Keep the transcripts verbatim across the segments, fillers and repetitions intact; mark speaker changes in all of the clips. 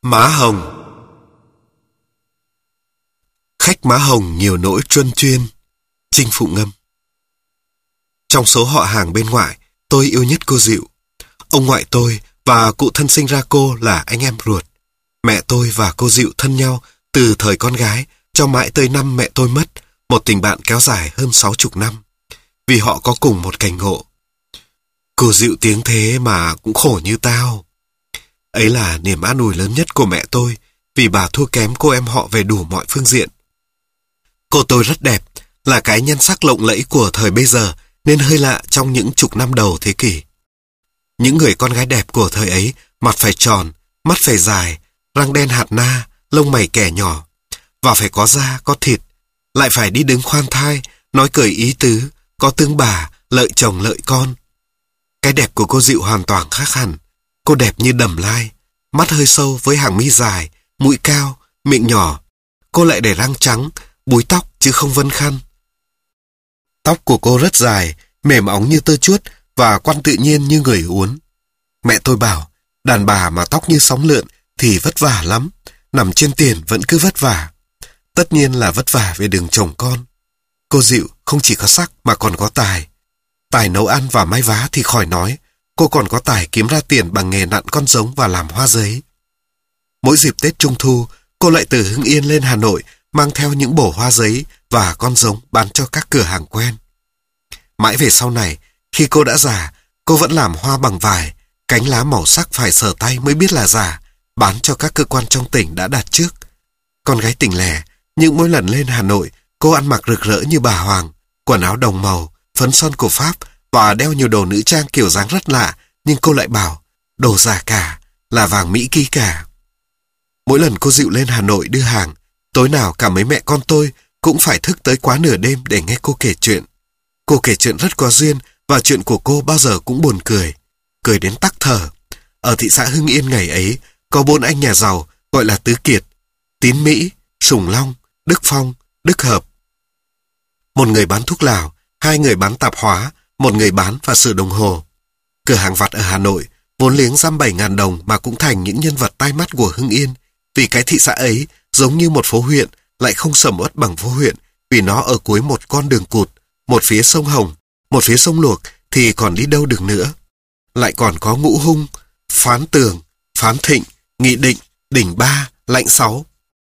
Speaker 1: Má Hồng. Khách Má Hồng nhiều nỗi truân chuyên. Chinh Phụ Ngâm. Trong số họ hàng bên ngoại, tôi yêu nhất cô Dịu. Ông ngoại tôi và cụ thân sinh ra cô là anh em ruột. Mẹ tôi và cô Dịu thân nhau từ thời con gái cho mãi tới năm mẹ tôi mất, một tình bạn kéo dài hơn sáu chục năm. Vì họ có cùng một cảnh ngộ. Cô Dịu tiếng thế mà cũng khổ như tao. Ấy là niềm an ủi lớn nhất của mẹ tôi, vì bà thua kém cô em họ về đủ mọi phương diện. Cô tôi rất đẹp, là cái nhan sắc lộng lẫy của thời bây giờ, nên hơi lạ trong những chục năm đầu thế kỷ. Những người con gái đẹp của thời ấy, mặt phải tròn, mắt phải dài, răng đen hạt na, lông mày kẻ nhỏ, và phải có da, có thịt, lại phải đi đứng khoan thai, nói cười ý tứ, có tương bà, lợi chồng lợi con. Cái đẹp của cô Dịu hoàn toàn khác hẳn. Cô đẹp như đầm lai, mắt hơi sâu với hàng mi dài, mũi cao, miệng nhỏ. Cô lại để răng trắng, búi tóc chứ không vân khăn. Tóc của cô rất dài, mềm óng như tơ chuốt và quăn tự nhiên như người uốn. Mẹ tôi bảo, đàn bà mà tóc như sóng lượn thì vất vả lắm, nằm trên tiền vẫn cứ vất vả. Tất nhiên là vất vả về đường chồng con. Cô Dịu không chỉ có sắc mà còn có tài. Tài nấu ăn và may vá thì khỏi nói, cô còn có tài kiếm ra tiền bằng nghề nặn con giống và làm hoa giấy. Mỗi dịp Tết Trung Thu, cô lại từ Hưng Yên lên Hà Nội mang theo những bổ hoa giấy và con giống bán cho các cửa hàng quen. Mãi về sau này, khi cô đã già, cô vẫn làm hoa bằng vải, cánh lá màu sắc phải sờ tay mới biết là giả, bán cho các cơ quan trong tỉnh đã đặt trước. Con gái tỉnh lẻ, nhưng mỗi lần lên Hà Nội, cô ăn mặc rực rỡ như bà Hoàng, quần áo đồng màu, phấn son của Pháp và đeo nhiều đồ nữ trang kiểu dáng rất lạ, nhưng cô lại bảo, đồ giả cả, là vàng Mỹ ký cả. Mỗi lần cô Dịu lên Hà Nội đưa hàng, tối nào cả mấy mẹ con tôi cũng phải thức tới quá nửa đêm để nghe cô kể chuyện. Cô kể chuyện rất có duyên và chuyện của cô bao giờ cũng buồn cười, cười đến tắc thở. Ở thị xã Hưng Yên ngày ấy, có bốn anh nhà giàu gọi là Tứ Kiệt, Tín Mỹ, Sùng Long, Đức Phong, Đức Hợp. Một người bán thuốc lào, hai người bán tạp hóa, một người bán và sửa đồng hồ. Cửa hàng vặt ở Hà Nội, vốn liếng dăm bảy ngàn đồng mà cũng thành những nhân vật tai mắt của Hưng Yên, vì cái thị xã ấy giống như một phố huyện, lại không sầm uất bằng phố huyện, vì nó ở cuối một con đường cụt, một phía sông Hồng, một phía sông Luộc thì còn đi đâu được nữa. Lại còn có Ngũ Hung, Phán Tường, Phán Thịnh, Nghị Định, Đỉnh Ba, Lãnh Sáu.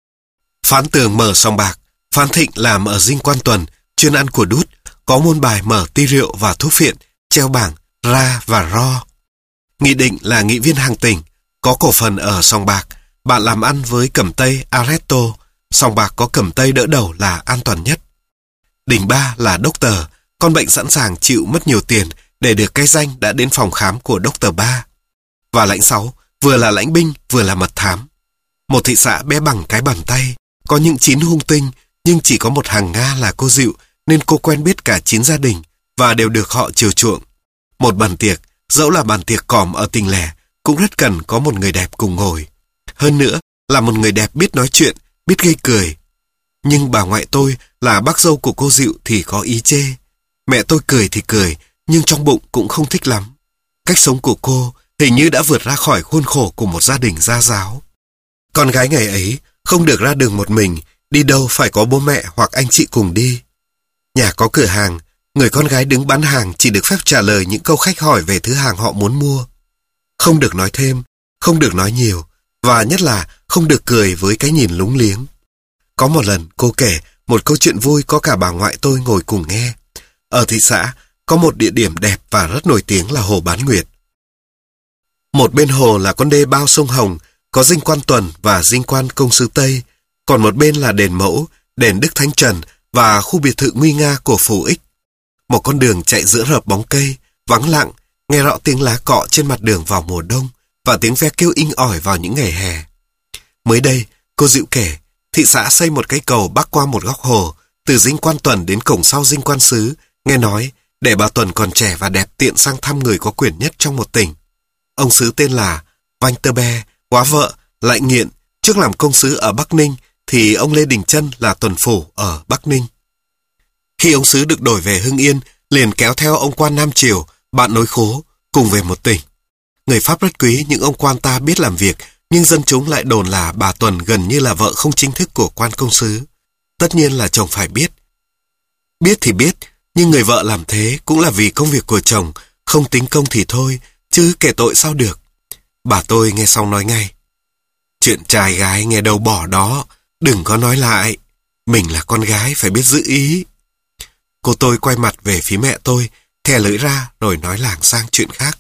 Speaker 1: Phán Tường mở sòng bạc, Phán Thịnh làm ở Dinh Quan Tuần, chuyên ăn của đút, có môn bài mở ti rượu và thuốc phiện, treo bảng ra và ro. Nghị Định là nghị viên hàng tỉnh, có cổ phần ở sòng bạc, bạn làm ăn với Cẩm Tây Aresto, sòng bạc có Cẩm Tây đỡ đầu là an toàn nhất. Đỉnh Ba là doctor, con bệnh sẵn sàng chịu mất nhiều tiền để được cái danh đã đến phòng khám của doctor Ba. Và Lãnh Sáu vừa là lãnh binh vừa là mật thám. Một thị xã bé bằng cái bàn tay, có những chín hung tinh, nhưng chỉ có một hàng Nga là cô Dịu, nên cô quen biết cả chín gia đình và đều được họ chiều chuộng. Một bàn tiệc, dẫu là bàn tiệc còm ở tỉnh lẻ, cũng rất cần có một người đẹp cùng ngồi. Hơn nữa là một người đẹp biết nói chuyện, biết gây cười. Nhưng bà ngoại tôi là bác dâu của cô Dịu thì có ý chê. Mẹ tôi cười thì cười, nhưng trong bụng cũng không thích lắm. Cách sống của cô hình như đã vượt ra khỏi khuôn khổ của một gia đình gia giáo. Con gái ngày ấy không được ra đường một mình, đi đâu phải có bố mẹ hoặc anh chị cùng đi. Nhà có cửa hàng, người con gái đứng bán hàng chỉ được phép trả lời những câu khách hỏi về thứ hàng họ muốn mua. Không được nói thêm, không được nói nhiều, và nhất là không được cười với cái nhìn lúng liếng. Có một lần cô kể một câu chuyện vui có cả bà ngoại tôi ngồi cùng nghe. Ở thị xã có một địa điểm đẹp và rất nổi tiếng là hồ Bán Nguyệt. Một bên hồ là con đê bao sông Hồng, có Dinh Quan Tuần và Dinh Quan Công Sứ Tây, còn một bên là đền Mẫu, đền Đức Thánh Trần và khu biệt thự nguy nga của Phù Ích. Một con đường chạy giữa rợp bóng cây, vắng lặng, nghe rõ tiếng lá cọ trên mặt đường vào mùa đông và tiếng ve kêu inh ỏi vào những ngày hè. Mới đây, cô Dịu kể, thị xã xây một cái cầu bắc qua một góc hồ, từ Dinh Quan Tuần đến cổng sau Dinh Quan Sứ, nghe nói, để bà Tuần còn trẻ và đẹp tiện sang thăm người có quyền nhất trong một tỉnh. Ông Sứ tên là Vanh Tơ Be, quá vợ, lại nghiện, trước làm công sứ ở Bắc Ninh, thì ông Lê Đình Trân là tuần phủ ở Bắc Ninh. Khi ông Sứ được đổi về Hưng Yên, liền kéo theo ông quan Nam Triều, bạn nối khố, cùng về một tỉnh. Người Pháp rất quý những ông quan ta biết làm việc, nhưng dân chúng lại đồn là bà Tuần gần như là vợ không chính thức của quan công sứ. Tất nhiên là chồng phải biết. Biết thì biết, nhưng người vợ làm thế cũng là vì công việc của chồng, không tính công thì thôi, chứ kể tội sao được. Bà tôi nghe xong nói ngay: chuyện trai gái nghe đâu bỏ đó, đừng có nói lại. Mình là con gái phải biết giữ ý. Cô tôi quay mặt về phía mẹ tôi, thè lưỡi ra rồi nói lảng sang chuyện khác.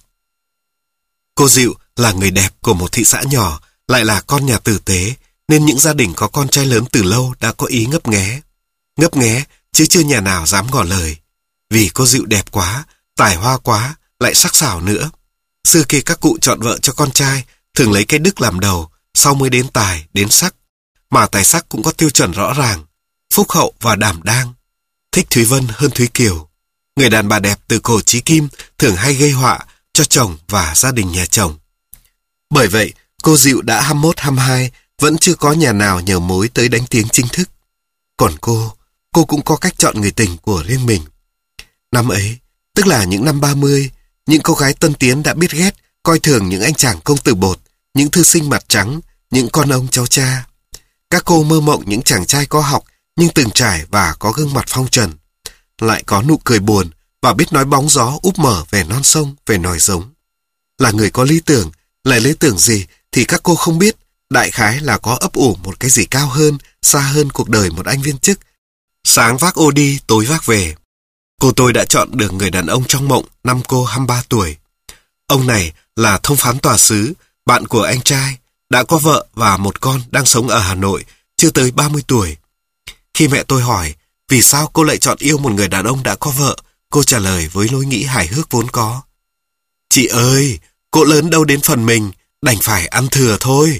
Speaker 1: Cô Dịu là người đẹp của một thị xã nhỏ, lại là con nhà tử tế, nên những gia đình có con trai lớn từ lâu đã có ý ngấp nghé. Ngấp nghé, chứ chưa nhà nào dám ngỏ lời. Vì cô Dịu đẹp quá, tài hoa quá, lại sắc sảo nữa. Xưa kia các cụ chọn vợ cho con trai thường lấy cái đức làm đầu, sau mới đến tài, đến sắc. Mà tài sắc cũng có tiêu chuẩn rõ ràng: phúc hậu và đảm đang. Thích Thúy Vân hơn Thúy Kiều. Người đàn bà đẹp từ cổ chí kim thường hay gây họa cho chồng và gia đình nhà chồng. Bởi vậy, cô Dịu đã hai mươi mốt hai mươi hai, vẫn chưa có nhà nào nhờ mối tới đánh tiếng chính thức. Còn cô, cô cũng có cách chọn người tình của riêng mình. Năm ấy, tức là những năm ba mươi, những cô gái tân tiến đã biết ghét, coi thường những anh chàng công tử bột, những thư sinh mặt trắng, những con ông cháu cha. Các cô mơ mộng những chàng trai có học, nhưng từng trải và có gương mặt phong trần, lại có nụ cười buồn và biết nói bóng gió úp mở về non sông, về nòi giống. Là người có lý tưởng, lại lý tưởng gì thì các cô không biết, đại khái là có ấp ủ một cái gì cao hơn, xa hơn cuộc đời một anh viên chức, sáng vác ô đi, tối vác về. Cô tôi đã chọn được người đàn ông trong mộng năm cô hai mươi ba tuổi. Ông này là thông phán tòa xứ, bạn của anh trai, đã có vợ và một con đang sống ở Hà Nội, chưa tới ba mươi tuổi. Khi mẹ tôi hỏi vì sao cô lại chọn yêu một người đàn ông đã có vợ, cô trả lời với lối nghĩ hài hước vốn có: chị ơi, cô lớn đâu đến phần mình, đành phải ăn thừa thôi.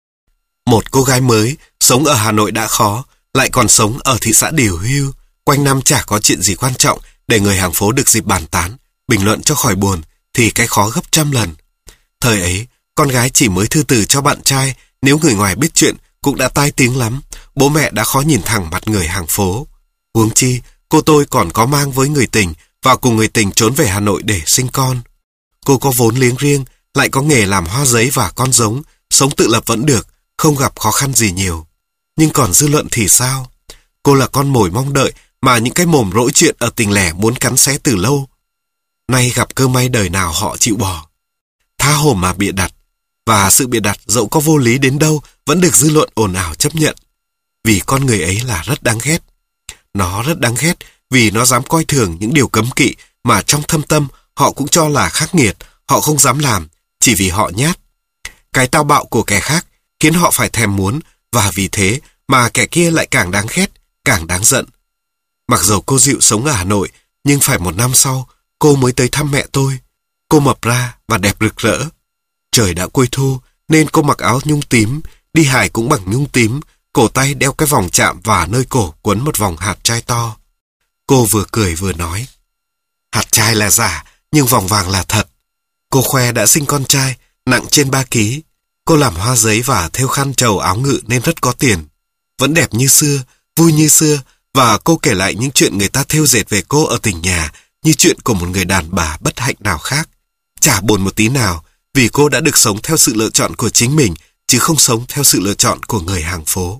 Speaker 1: Một cô gái mới, sống ở Hà Nội đã khó, lại còn sống ở thị xã điều hưu, quanh năm chả có chuyện gì quan trọng để người hàng phố được dịp bàn tán, bình luận cho khỏi buồn, thì cái khó gấp trăm lần. Thời ấy, con gái chỉ mới thư từ cho bạn trai, nếu người ngoài biết chuyện cũng đã tai tiếng lắm, bố mẹ đã khó nhìn thẳng mặt người hàng phố. Huống chi, cô tôi còn có mang với người tình và cùng người tình trốn về Hà Nội để sinh con. Cô có vốn liếng riêng, lại có nghề làm hoa giấy và con giống, sống tự lập vẫn được, không gặp khó khăn gì nhiều. Nhưng còn dư luận thì sao? Cô là con mồi mong đợi mà những cái mồm rỗi chuyện ở tình lẻ muốn cắn xé từ lâu. Nay gặp cơ may đời nào họ chịu bỏ. Tha hồ mà bịa đặt, và sự bịa đặt dẫu có vô lý đến đâu vẫn được dư luận ồn ào chấp nhận. Vì con người ấy là rất đáng ghét. Nó rất đáng ghét vì nó dám coi thường những điều cấm kỵ mà trong thâm tâm họ cũng cho là khắc nghiệt, họ không dám làm, chỉ vì họ nhát. Cái tao bạo của kẻ khác khiến họ phải thèm muốn, và vì thế mà kẻ kia lại càng đáng ghét, càng đáng giận. Mặc dầu cô Dịu sống ở Hà Nội, nhưng phải một năm sau, cô mới tới thăm mẹ tôi. Cô mập ra và đẹp rực rỡ. Trời đã cuối thu, nên cô mặc áo nhung tím, đi hài cũng bằng nhung tím, cổ tay đeo cái vòng chạm và nơi cổ quấn một vòng hạt trai to. Cô vừa cười vừa nói: hạt trai là giả, nhưng vòng vàng là thật. Cô khoe đã sinh con trai, nặng trên ba ký. Cô làm hoa giấy và thêu khăn trầu áo ngự nên rất có tiền. Vẫn đẹp như xưa, vui như xưa, và cô kể lại những chuyện người ta thêu dệt về cô ở tỉnh nhà như chuyện của một người đàn bà bất hạnh nào khác. Chả buồn một tí nào, vì cô đã được sống theo sự lựa chọn của chính mình, chứ không sống theo sự lựa chọn của người hàng phố.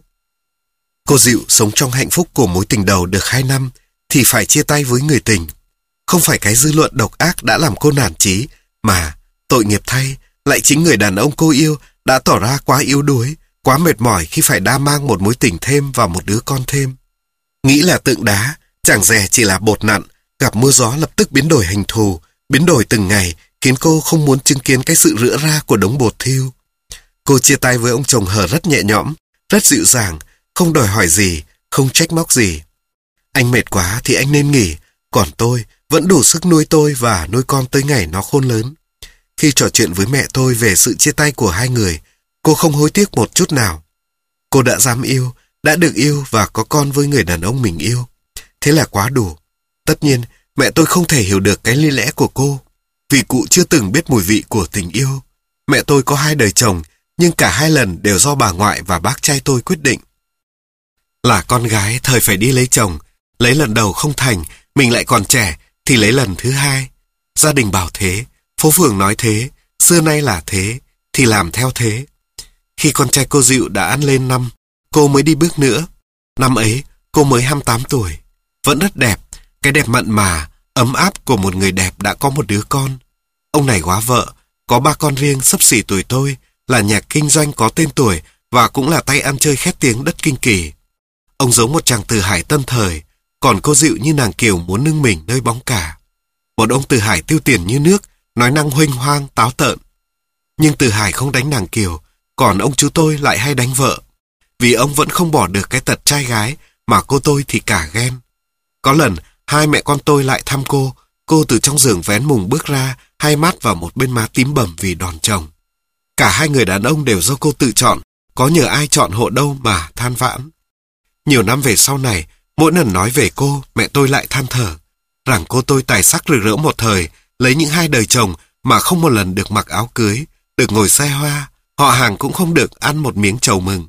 Speaker 1: Cô Dịu sống trong hạnh phúc của mối tình đầu được hai năm, thì phải chia tay với người tình. Không phải cái dư luận độc ác đã làm cô nản chí, mà, tội nghiệp thay, lại chính người đàn ông cô yêu đã tỏ ra quá yếu đuối, quá mệt mỏi khi phải đa mang một mối tình thêm và một đứa con thêm. Nghĩ là tượng đá, chẳng dè chỉ là bột nặn, gặp mưa gió lập tức biến đổi hình thù, biến đổi từng ngày, khiến cô không muốn chứng kiến cái sự rữa ra của đống bột thiêu. Cô chia tay với ông chồng hờ rất nhẹ nhõm, rất dịu dàng, không đòi hỏi gì, không trách móc gì. Anh mệt quá thì anh nên nghỉ, còn tôi vẫn đủ sức nuôi tôi và nuôi con tới ngày nó khôn lớn. Khi trò chuyện với mẹ tôi về sự chia tay của hai người, cô không hối tiếc một chút nào. Cô đã dám yêu, đã được yêu và có con với người đàn ông mình yêu. Thế là quá đủ. Tất nhiên, mẹ tôi không thể hiểu được cái lý lẽ của cô, vì cụ chưa từng biết mùi vị của tình yêu. Mẹ tôi có hai đời chồng, nhưng cả hai lần đều do bà ngoại và bác trai tôi quyết định. Là con gái thời phải đi lấy chồng, lấy lần đầu không thành, mình lại còn trẻ, thì lấy lần thứ hai. Gia đình bảo thế, phố phường nói thế, xưa nay là thế, thì làm theo thế. Khi con trai cô Dịu đã ăn lên năm, cô mới đi bước nữa. Năm ấy, cô mới hai mươi tám tuổi. Vẫn rất đẹp, cái đẹp mặn mà, ấm áp của một người đẹp đã có một đứa con. Ông này góa vợ, có ba con riêng xấp xỉ tuổi tôi, là nhà kinh doanh có tên tuổi và cũng là tay ăn chơi khét tiếng đất Kinh Kỳ. Ông giống một chàng Từ Hải tân thời, còn cô Dịu như nàng Kiều muốn nâng mình nơi bóng cả. Một ông Từ Hải tiêu tiền như nước, nói năng huênh hoang, táo tợn. Nhưng Từ Hải không đánh nàng Kiều, còn ông chú tôi lại hay đánh vợ. Vì ông vẫn không bỏ được cái tật trai gái, mà cô tôi thì cả ghen. Có lần, hai mẹ con tôi lại thăm cô, cô từ trong giường vén mùng bước ra, hai mắt vào một bên má tím bầm vì đòn chồng. Cả hai người đàn ông đều do cô tự chọn, có nhờ ai chọn hộ đâu mà than vãn. Nhiều năm về sau này, mỗi lần nói về cô, mẹ tôi lại than thở, rằng cô tôi tài sắc rực rỡ một thời, lấy những hai đời chồng mà không một lần được mặc áo cưới, được ngồi xe hoa, họ hàng cũng không được ăn một miếng trầu mừng.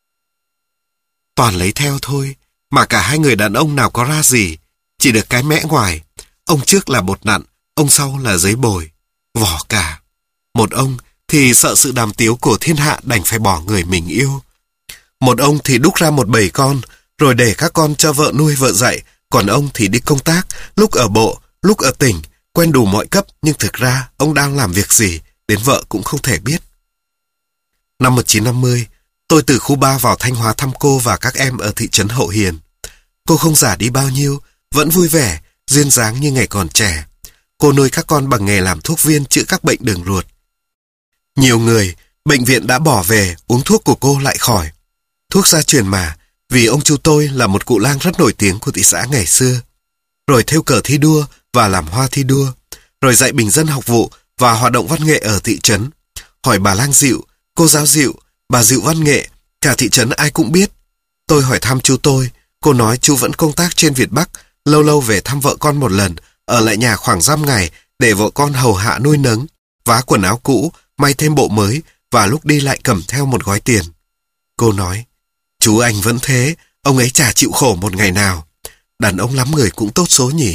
Speaker 1: Toàn lấy theo thôi, mà cả hai người đàn ông nào có ra gì, chỉ được cái mẽ ngoài. Ông trước là bột nặn, ông sau là giấy bồi, vỏ cả. Một ông thì sợ sự đàm tiếu của thiên hạ đành phải bỏ người mình yêu. Một ông thì đúc ra một bầy con, rồi để các con cho vợ nuôi vợ dạy, còn ông thì đi công tác, lúc ở bộ, lúc ở tỉnh, quen đủ mọi cấp, nhưng thực ra ông đang làm việc gì, đến vợ cũng không thể biết. Năm một nghìn chín trăm năm mươi, tôi từ khu ba vào Thanh Hóa thăm cô và các em ở thị trấn Hậu Hiền. Cô không già đi bao nhiêu, vẫn vui vẻ, duyên dáng như ngày còn trẻ. Cô nuôi các con bằng nghề làm thuốc viên chữa các bệnh đường ruột. Nhiều người, bệnh viện đã bỏ về, uống thuốc của cô lại khỏi. Thuốc gia truyền mà, vì ông chú tôi là một cụ lang rất nổi tiếng của thị xã ngày xưa. Rồi thêu cờ thi đua và làm hoa thi đua. Rồi dạy bình dân học vụ và hoạt động văn nghệ ở thị trấn. Hỏi bà lang Dịu, cô giáo Dịu, bà Dịu văn nghệ, cả thị trấn ai cũng biết. Tôi hỏi thăm chú tôi, cô nói chú vẫn công tác trên Việt Bắc, lâu lâu về thăm vợ con một lần, ở lại nhà khoảng dăm ngày để vợ con hầu hạ nuôi nấng, vá quần áo cũ, may thêm bộ mới và lúc đi lại cầm theo một gói tiền. Cô nói, chú anh vẫn thế, ông ấy chả chịu khổ một ngày nào. Đàn ông lắm người cũng tốt số nhỉ.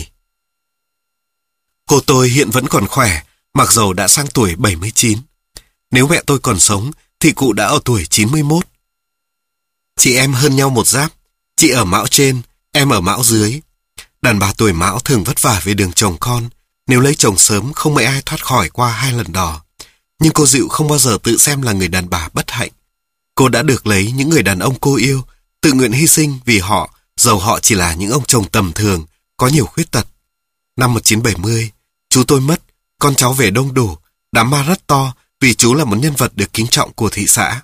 Speaker 1: Cô tôi hiện vẫn còn khỏe, mặc dầu đã sang tuổi bảy mươi chín. Nếu mẹ tôi còn sống, thì cụ đã ở tuổi chín mươi mốt. Chị em hơn nhau một giáp, chị ở mão trên, em ở mão dưới. Đàn bà tuổi mão thường vất vả về đường chồng con, nếu lấy chồng sớm không mấy ai thoát khỏi qua hai lần đỏ. Nhưng cô Dịu không bao giờ tự xem là người đàn bà bất hạnh. Cô đã được lấy những người đàn ông cô yêu, tự nguyện hy sinh vì họ, dầu họ chỉ là những ông chồng tầm thường, có nhiều khuyết tật. Năm một nghìn chín trăm bảy mươi, chú tôi mất, con cháu về đông đủ, đám ma rất to vì chú là một nhân vật được kính trọng của thị xã.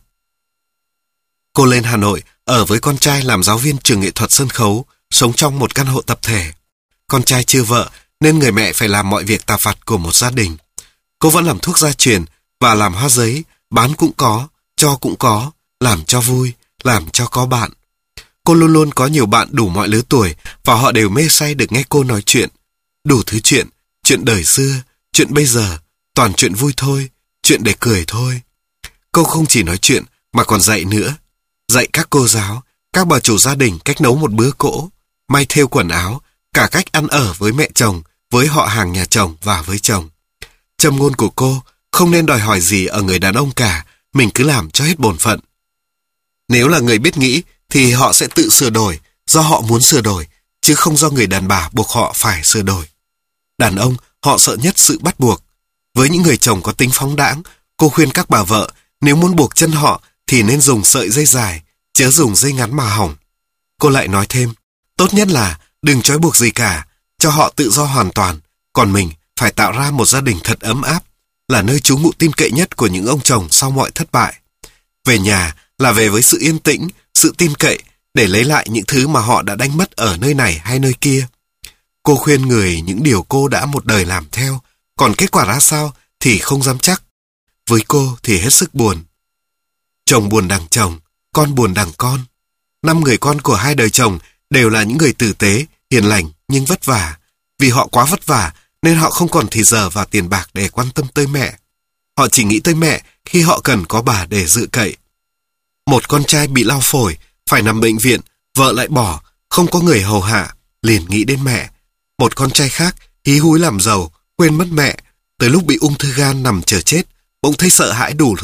Speaker 1: Cô lên Hà Nội, ở với con trai làm giáo viên trường nghệ thuật sân khấu, sống trong một căn hộ tập thể. Con trai chưa vợ nên người mẹ phải làm mọi việc tạp vặt của một gia đình. Cô vẫn làm thuốc gia truyền và làm hoa giấy, bán cũng có, cho cũng có, làm cho vui, làm cho có bạn. Cô luôn luôn có nhiều bạn đủ mọi lứa tuổi và họ đều mê say được nghe cô nói chuyện. Đủ thứ chuyện, chuyện đời xưa, chuyện bây giờ, toàn chuyện vui thôi, chuyện để cười thôi. Cô không chỉ nói chuyện mà còn dạy nữa. Dạy các cô giáo, các bà chủ gia đình cách nấu một bữa cỗ, may thêu quần áo, cả cách ăn ở với mẹ chồng, với họ hàng nhà chồng và với chồng. Châm ngôn của cô không nên đòi hỏi gì ở người đàn ông cả, mình cứ làm cho hết bổn phận. Nếu là người biết nghĩ thì họ sẽ tự sửa đổi, do họ muốn sửa đổi, chứ không do người đàn bà buộc họ phải sửa đổi. Đàn ông, họ sợ nhất sự bắt buộc. Với những người chồng có tính phóng đãng, cô khuyên các bà vợ, nếu muốn buộc chân họ thì nên dùng sợi dây dài, chớ dùng dây ngắn mà hỏng. Cô lại nói thêm, tốt nhất là đừng trói buộc gì cả, cho họ tự do hoàn toàn, còn mình phải tạo ra một gia đình thật ấm áp, là nơi trú ngụ tin cậy nhất của những ông chồng sau mọi thất bại. Về nhà là về với sự yên tĩnh, sự tin cậy, để lấy lại những thứ mà họ đã đánh mất ở nơi này hay nơi kia. Cô khuyên người những điều cô đã một đời làm theo, còn kết quả ra sao thì không dám chắc. Với cô thì hết sức buồn. Chồng buồn đằng chồng, con buồn đằng con. Năm người con của hai đời chồng đều là những người tử tế, hiền lành nhưng vất vả. Vì họ quá vất vả nên họ không còn thì giờ và tiền bạc để quan tâm tới mẹ. Họ chỉ nghĩ tới mẹ khi họ cần có bà để dự cậy. Một con trai bị lao phổi, phải nằm bệnh viện, vợ lại bỏ, không có người hầu hạ, liền nghĩ đến mẹ. Một con trai khác hí húi làm giàu, quên mất mẹ, tới lúc bị ung thư gan nằm chờ chết, bỗng thấy sợ hãi đủ thứ,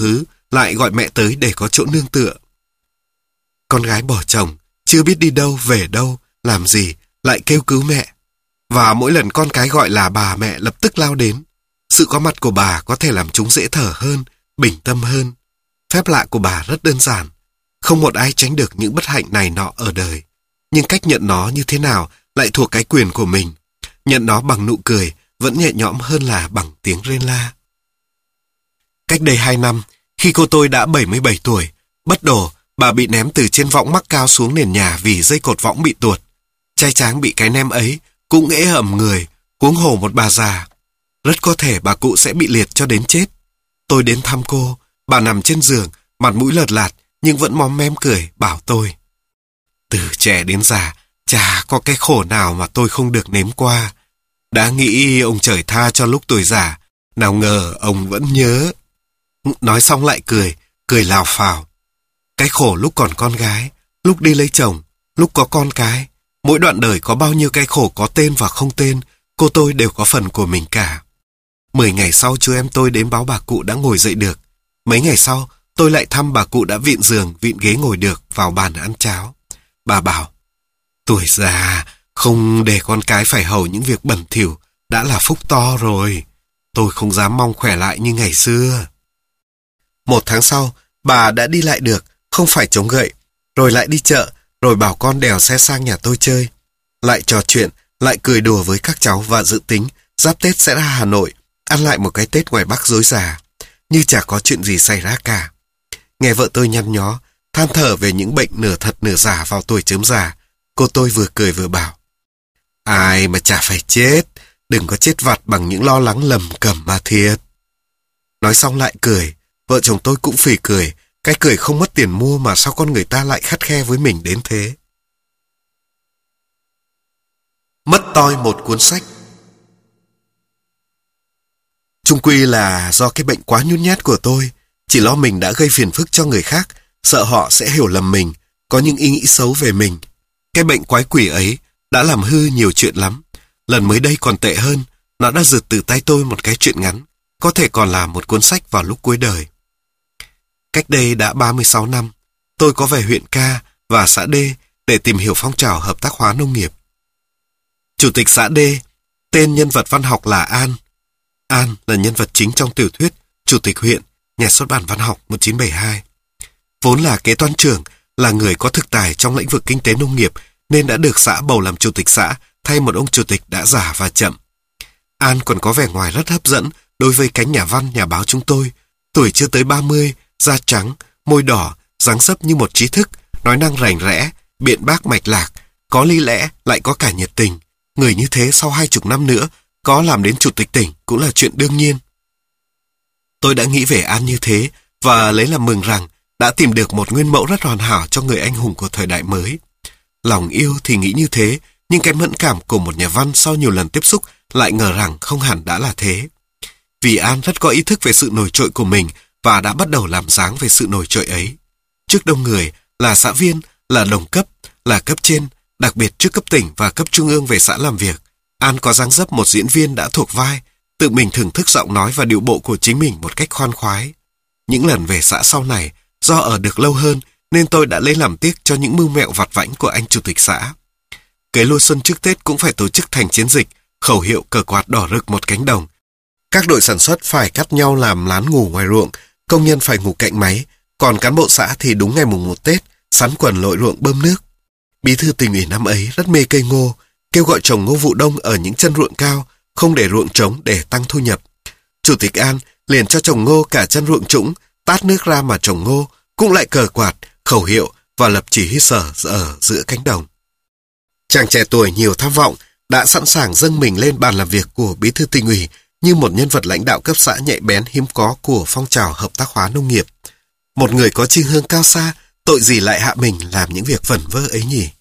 Speaker 1: lại gọi mẹ tới để có chỗ nương tựa. Con gái bỏ chồng, chưa biết đi đâu, về đâu, làm gì, lại kêu cứu mẹ. Và mỗi lần con cái gọi là bà mẹ lập tức lao đến. Sự có mặt của bà có thể làm chúng dễ thở hơn, bình tâm hơn. Phép lạ của bà rất đơn giản. Không một ai tránh được những bất hạnh này nọ ở đời. Nhưng cách nhận nó như thế nào lại thuộc cái quyền của mình. Nhận nó bằng nụ cười vẫn nhẹ nhõm hơn là bằng tiếng rên la. Cách đây hai năm, khi cô tôi đã bảy mươi bảy tuổi, bất đổ, bà bị ném từ trên võng mắc cao xuống nền nhà vì dây cột võng bị tuột. Trai tráng bị cái ném ấy cũng ễ ẩm người, huống hồ một bà già. Rất có thể bà cụ sẽ bị liệt cho đến chết. Tôi đến thăm cô, bà nằm trên giường, mặt mũi lợt lạt, nhưng vẫn móm mém cười, bảo tôi. Từ trẻ đến già, chả có cái khổ nào mà tôi không được nếm qua. Đã nghĩ ông trời tha cho lúc tuổi già, nào ngờ ông vẫn nhớ. Nói xong lại cười, cười lào phào. Cái khổ lúc còn con gái, lúc đi lấy chồng, lúc có con cái. Mỗi đoạn đời có bao nhiêu cái khổ có tên và không tên, cô tôi đều có phần của mình cả. Mười ngày sau chú em tôi đến báo bà cụ đã ngồi dậy được. Mấy ngày sau, tôi lại thăm bà cụ đã vịn giường, vịn ghế ngồi được vào bàn ăn cháo. Bà bảo, tuổi già, không để con cái phải hầu những việc bẩn thỉu, đã là phúc to rồi. Tôi không dám mong khỏe lại như ngày xưa. Một tháng sau, bà đã đi lại được, không phải chống gậy, rồi lại đi chợ, rồi bảo con đèo xe sang nhà tôi chơi. Lại trò chuyện, lại cười đùa với các cháu và dự tính giáp Tết sẽ ra Hà Nội, ăn lại một cái Tết ngoài Bắc rối rả, như chả có chuyện gì xảy ra cả. Nghe vợ tôi nhăn nhó, than thở về những bệnh nửa thật nửa giả vào tuổi chớm già, cô tôi vừa cười vừa bảo, ai mà chả phải chết, đừng có chết vặt bằng những lo lắng lầm cẩm mà thiệt. Nói xong lại cười, vợ chồng tôi cũng phì cười, cái cười không mất tiền mua mà sao con người ta lại khắt khe với mình đến thế. Mất toi một cuốn sách. Chung quy là do cái bệnh quá nhút nhát của tôi, chỉ lo mình đã gây phiền phức cho người khác, sợ họ sẽ hiểu lầm mình, có những ý nghĩ xấu về mình. Cái bệnh quái quỷ ấy đã làm hư nhiều chuyện lắm. Lần mới đây còn tệ hơn, nó đã giật từ tay tôi một cái chuyện ngắn, có thể còn là một cuốn sách vào lúc cuối đời. Cách đây đã ba mươi sáu năm, tôi có về huyện K và xã D để tìm hiểu phong trào hợp tác hóa nông nghiệp. Chủ tịch xã D, tên nhân vật văn học là An. An là nhân vật chính trong tiểu thuyết Chủ tịch huyện, nhà xuất bản văn học một nghìn chín trăm bảy mươi hai. Vốn là kế toán trưởng, là người có thực tài trong lĩnh vực kinh tế nông nghiệp nên đã được xã bầu làm chủ tịch xã thay một ông chủ tịch đã già và chậm. An còn có vẻ ngoài rất hấp dẫn đối với cánh nhà văn nhà báo chúng tôi. Tuổi chưa tới ba mươi, da trắng, môi đỏ, dáng dấp như một trí thức, nói năng rành rẽ, biện bác mạch lạc, có lý lẽ lại có cả nhiệt tình. Người như thế sau hai chục năm nữa có làm đến chủ tịch tỉnh cũng là chuyện đương nhiên. Tôi đã nghĩ về An như thế và lấy làm mừng rằng đã tìm được một nguyên mẫu rất hoàn hảo cho người anh hùng của thời đại mới. Lòng yêu thì nghĩ như thế, nhưng cái mẫn cảm của một nhà văn sau nhiều lần tiếp xúc lại ngờ rằng không hẳn đã là thế. Vì An rất có ý thức về sự nổi trội của mình và đã bắt đầu làm dáng về sự nổi trội ấy. Trước đông người, là xã viên, là đồng cấp, là cấp trên, đặc biệt trước cấp tỉnh và cấp trung ương về xã làm việc, An có dáng dấp một diễn viên đã thuộc vai, tự mình thưởng thức giọng nói và điệu bộ của chính mình một cách khoan khoái. Những lần về xã sau này, do ở được lâu hơn nên tôi đã lấy làm tiếc cho những mưu mẹo vặt vãnh của anh chủ tịch xã. Kế lúa xuân trước Tết cũng phải tổ chức thành chiến dịch, khẩu hiệu cờ quạt đỏ rực một cánh đồng. Các đội sản xuất phải cắt nhau làm lán ngủ ngoài ruộng, công nhân phải ngủ cạnh máy, còn cán bộ xã thì đúng ngày mùng một Tết, sắn quần lội ruộng bơm nước. Bí thư tỉnh ủy năm ấy rất mê cây ngô, kêu gọi trồng ngô vụ đông ở những chân ruộng cao, không để ruộng trống để tăng thu nhập. Chủ tịch An liền cho trồng ngô cả chân ruộng trũng, tát nước ra mà trồng ngô, cũng lại cờ quạt, khẩu hiệu và lập chỉ huy sở ở giữa cánh đồng. Chàng trẻ tuổi nhiều tham vọng đã sẵn sàng dâng mình lên bàn làm việc của bí thư tỉnh ủy như một nhân vật lãnh đạo cấp xã nhạy bén hiếm có của phong trào hợp tác hóa nông nghiệp. Một người có chí hướng cao xa, tội gì lại hạ mình làm những việc vẩn vơ ấy nhỉ?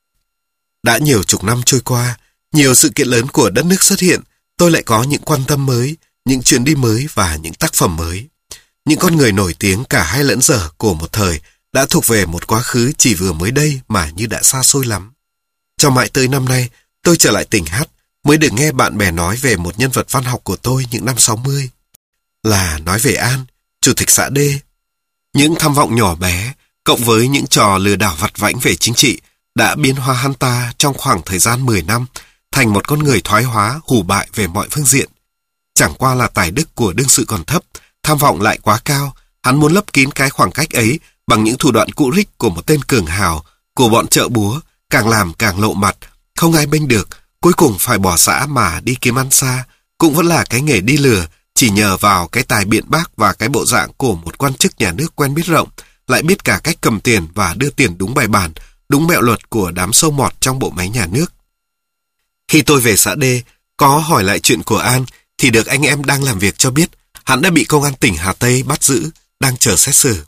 Speaker 1: Đã nhiều chục năm trôi qua, nhiều sự kiện lớn của đất nước xuất hiện, tôi lại có những quan tâm mới, những chuyến đi mới và những tác phẩm mới. Những con người nổi tiếng cả hai lẫn dở của một thời đã thuộc về một quá khứ chỉ vừa mới đây mà như đã xa xôi lắm. Cho mãi tới năm nay, tôi trở lại tỉnh hát mới được nghe bạn bè nói về một nhân vật văn học của tôi những năm sáu mươi. Là nói về An, chủ tịch xã D. Những tham vọng nhỏ bé, cộng với những trò lừa đảo vặt vãnh về chính trị, đã biến hóa hắn ta trong khoảng thời gian mười năm thành một con người thoái hóa, hủ bại về mọi phương diện. Chẳng qua là tài đức của đương sự còn thấp, tham vọng lại quá cao. Hắn muốn lấp kín cái khoảng cách ấy bằng những thủ đoạn cũ rích của một tên cường hào, của bọn chợ búa, càng làm càng lộ mặt, không ai bênh được, cuối cùng phải bỏ xã mà đi kiếm ăn xa. Cũng vẫn là cái nghề đi lừa, chỉ nhờ vào cái tài biện bác và cái bộ dạng của một quan chức nhà nước quen biết rộng, lại biết cả cách cầm tiền và đưa tiền đúng bài bản, đúng mẹo luật của đám sâu mọt trong bộ máy nhà nước. Khi tôi về xã D, có hỏi lại chuyện của An, thì được anh em đang làm việc cho biết, hắn đã bị công an tỉnh Hà Tây bắt giữ, đang chờ xét xử.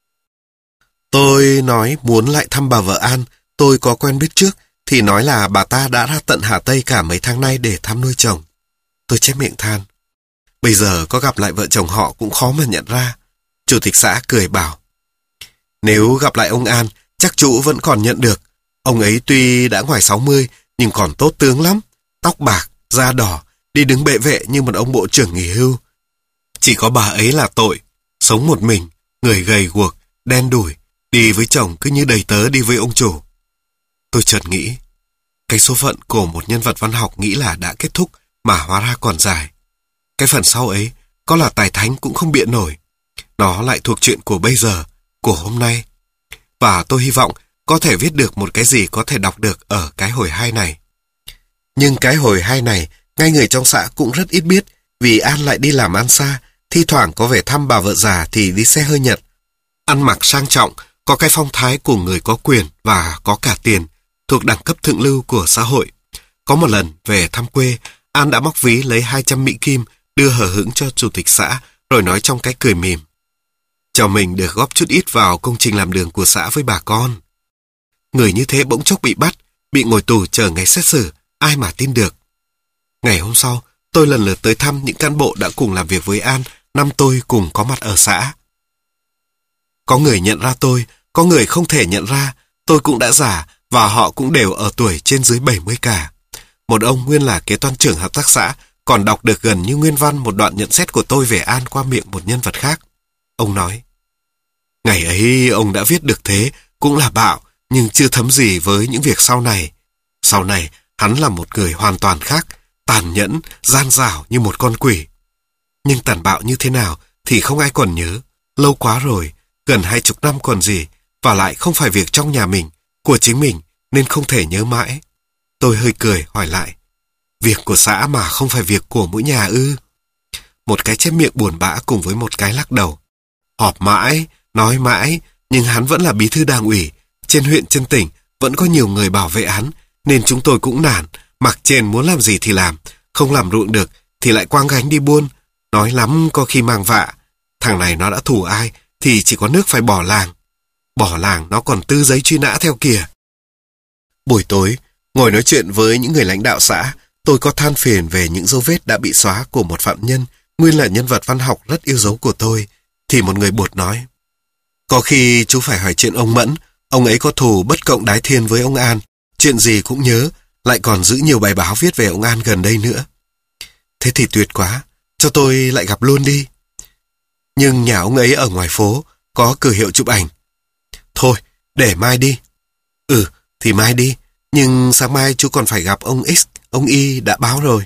Speaker 1: Tôi nói muốn lại thăm bà vợ An, tôi có quen biết trước, thì nói là bà ta đã ra tận Hà Tây cả mấy tháng nay để thăm nuôi chồng. Tôi chép miệng than. Bây giờ có gặp lại vợ chồng họ cũng khó mà nhận ra. Chủ tịch xã cười bảo, nếu gặp lại ông An, chắc chủ vẫn còn nhận được. Ông ấy tuy đã ngoài sáu mươi, nhưng còn tốt tướng lắm. Tóc bạc, da đỏ, đi đứng bệ vệ như một ông bộ trưởng nghỉ hưu. Chỉ có bà ấy là tội. Sống một mình, người gầy guộc, đen đủi, đi với chồng cứ như đầy tớ đi với ông chủ. Tôi chợt nghĩ, cái số phận của một nhân vật văn học nghĩ là đã kết thúc mà hóa ra còn dài. Cái phần sau ấy, có là tài thánh cũng không biện nổi. Nó lại thuộc chuyện của bây giờ, của hôm nay. Và tôi hy vọng có thể viết được một cái gì có thể đọc được ở cái hồi hai này. Nhưng cái hồi hai này, ngay người trong xã cũng rất ít biết, vì An lại đi làm ăn xa, thi thoảng có về thăm bà vợ già thì đi xe hơi Nhật. Ăn mặc sang trọng, có cái phong thái của người có quyền và có cả tiền, thuộc đẳng cấp thượng lưu của xã hội. Có một lần về thăm quê, An đã móc ví lấy hai trăm Mỹ Kim, đưa hờ hững cho chủ tịch xã, rồi nói trong cái cười mỉm, cho mình được góp chút ít vào công trình làm đường của xã với bà con. Người như thế bỗng chốc bị bắt, bị ngồi tù chờ ngày xét xử, ai mà tin được. Ngày hôm sau, tôi lần lượt tới thăm những cán bộ đã cùng làm việc với An, năm tôi cùng có mặt ở xã. Có người nhận ra tôi, có người không thể nhận ra, tôi cũng đã già và họ cũng đều ở tuổi trên dưới bảy mươi cả. Một ông nguyên là kế toán trưởng hợp tác xã, còn đọc được gần như nguyên văn một đoạn nhận xét của tôi về An qua miệng một nhân vật khác. Ông nói, ngày ấy ông đã viết được thế, cũng là bạo, nhưng chưa thấm gì với những việc sau này. Sau này, hắn là một người hoàn toàn khác, tàn nhẫn, gian dảo như một con quỷ. Nhưng tàn bạo như thế nào thì không ai còn nhớ. Lâu quá rồi, gần hai chục năm còn gì, và lại không phải việc trong nhà mình, của chính mình, nên không thể nhớ mãi. Tôi hơi cười hỏi lại, việc của xã mà không phải việc của mỗi nhà ư? Một cái chép miệng buồn bã cùng với một cái lắc đầu. Họp mãi, nói mãi, nhưng hắn vẫn là bí thư đảng ủy. Trên huyện trên tỉnh vẫn có nhiều người bảo vệ hắn, nên chúng tôi cũng nản, mặc trên muốn làm gì thì làm, không làm ruộng được thì lại quang gánh đi buôn. Nói lắm có khi mang vạ. Thằng này nó đã thù ai thì chỉ có nước phải bỏ làng. Bỏ làng nó còn tư giấy truy nã theo kìa. Buổi tối, ngồi nói chuyện với những người lãnh đạo xã, tôi có than phiền về những dấu vết đã bị xóa của một phạm nhân, nguyên là nhân vật văn học rất yêu dấu của tôi, thì một người bột nói, có khi chú phải hỏi chuyện ông Mẫn, ông ấy có thù bất cộng đái thiên với ông An, chuyện gì cũng nhớ, lại còn giữ nhiều bài báo viết về ông An gần đây nữa. Thế thì tuyệt quá, cho tôi lại gặp luôn đi. Nhưng nhà ông ấy ở ngoài phố, có cửa hiệu chụp ảnh. Thôi, để mai đi. Ừ, thì mai đi, nhưng sáng mai chú còn phải gặp ông X, ông Y đã báo rồi.